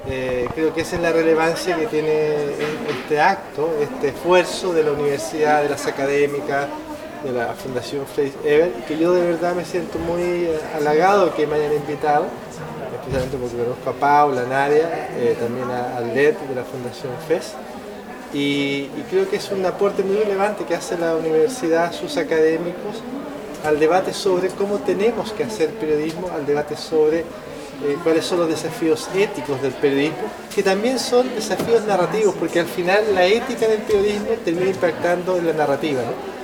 Creo que esa es la relevancia que tiene este acto, este esfuerzo de la universidad, de las académicas, de la Fundación Frei Eber, que yo de verdad me siento muy halagado que me hayan invitado, especialmente porque conozco a Paula, a Nadia, también a LED de la Fundación FES, y creo que es un aporte muy relevante que hace la universidad, sus académicos, al debate sobre cómo tenemos que hacer periodismo, al debate sobre cuáles son los desafíos éticos del periodismo, que también son desafíos narrativos, porque al final la ética del periodismo termina impactando en la narrativa, ¿no?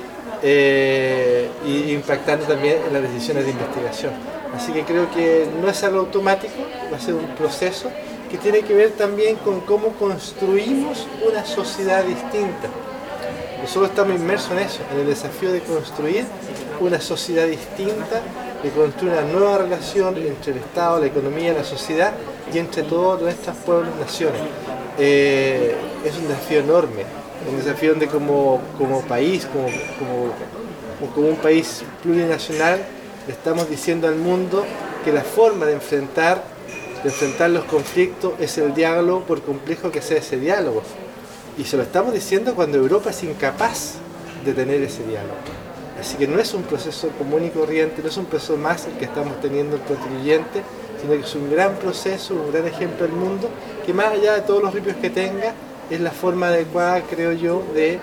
Y impactando también en las decisiones de investigación. Así que creo que no es algo automático, va a ser un proceso que tiene que ver también con cómo construimos una sociedad distinta. Nosotros estamos inmersos en eso, en el desafío de construir una sociedad distinta, de construir una nueva relación entre el Estado, la economía, la sociedad y entre todos nuestros pueblos y naciones. Es un desafío enorme, un desafío donde como país, como un país plurinacional, le estamos diciendo al mundo que la forma de enfrentar los conflictos es el diálogo, por complejo que sea ese diálogo. Y se lo estamos diciendo cuando Europa es incapaz de tener ese diálogo. Así que no es un proceso común y corriente, no es un proceso más el que estamos teniendo el contribuyente, sino que es un gran proceso, un gran ejemplo del mundo, que más allá de todos los ripios que tenga, es la forma adecuada, creo yo, de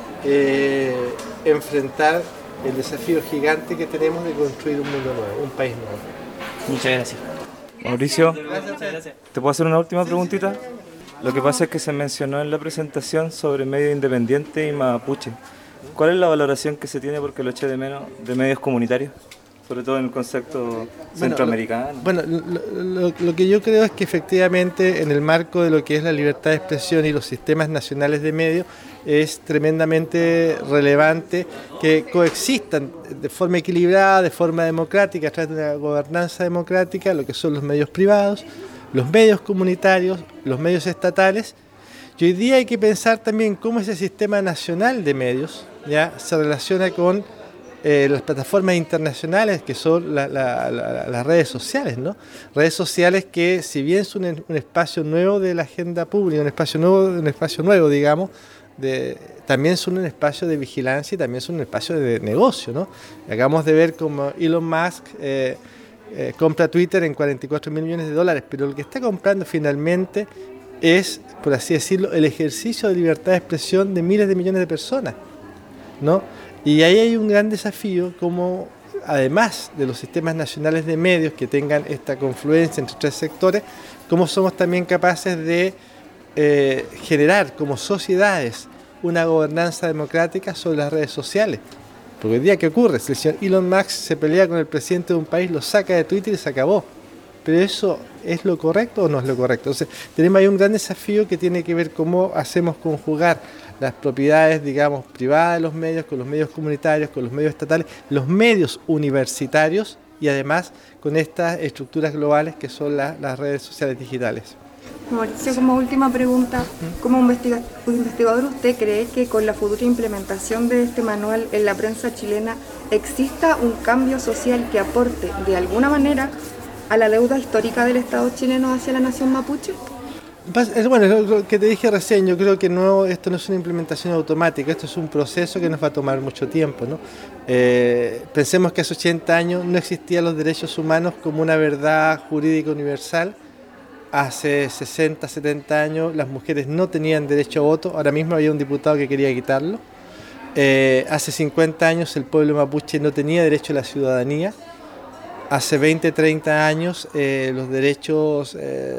enfrentar el desafío gigante que tenemos de construir un mundo nuevo, un país nuevo. Muchas gracias. Mauricio, ¿te puedo hacer una última preguntita? Lo que pasa es que se mencionó en la presentación sobre medio independiente y mapuche. ¿Cuál es la valoración que se tiene, porque lo eché de menos, de medios comunitarios? Sobre todo en el concepto centroamericano. Bueno, lo que yo creo es que efectivamente en el marco de lo que es la libertad de expresión y los sistemas nacionales de medios es tremendamente relevante que coexistan de forma equilibrada, de forma democrática, a través de una gobernanza democrática, lo que son los medios privados, los medios comunitarios, los medios estatales. Y hoy día hay que pensar también cómo ese sistema nacional de medios ya se relaciona con las plataformas internacionales, que son las redes sociales, ¿no? Redes sociales que, si bien son un espacio nuevo de la agenda pública, un espacio nuevo, digamos, también son un espacio de vigilancia y también son un espacio de negocio, ¿no? Acabamos de ver cómo Elon Musk compra Twitter en $44 millones, pero lo que está comprando finalmente es, por así decirlo, el ejercicio de libertad de expresión de miles de millones de personas, ¿no? Y ahí hay un gran desafío, como además de los sistemas nacionales de medios que tengan esta confluencia entre tres sectores, cómo somos también capaces de generar como sociedades una gobernanza democrática sobre las redes sociales. Porque hoy día, ¿qué ocurre? Si el señor Elon Musk se pelea con el presidente de un país, lo saca de Twitter y se acabó. Pero ¿eso es lo correcto o no es lo correcto? Entonces, tenemos ahí un gran desafío que tiene que ver cómo hacemos conjugar las propiedades, digamos, privadas de los medios, con los medios comunitarios, con los medios estatales, los medios universitarios y además con estas estructuras globales que son las redes sociales digitales. Mauricio, como última pregunta, como investigador, ¿usted cree que con la futura implementación de este manual en la prensa chilena exista un cambio social que aporte de alguna manera a la deuda histórica del Estado chileno hacia la nación mapuche? Bueno, lo que te dije recién, yo creo que esto no es una implementación automática, esto es un proceso que nos va a tomar mucho tiempo, ¿no? Pensemos que hace 80 años no existían los derechos humanos como una verdad jurídica universal. Hace 60, 70 años las mujeres no tenían derecho a voto, ahora mismo había un diputado que quería quitarlo. Hace 50 años el pueblo mapuche no tenía derecho a la ciudadanía. Hace 20, 30 años los derechos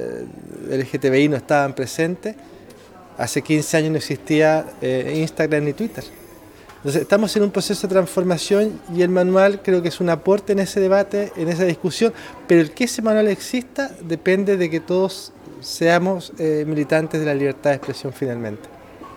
LGTBI no estaban presentes. Hace 15 años no existía Instagram ni Twitter. Entonces estamos en un proceso de transformación y el manual creo que es un aporte en ese debate, en esa discusión, pero el que ese manual exista depende de que todos seamos militantes de la libertad de expresión finalmente.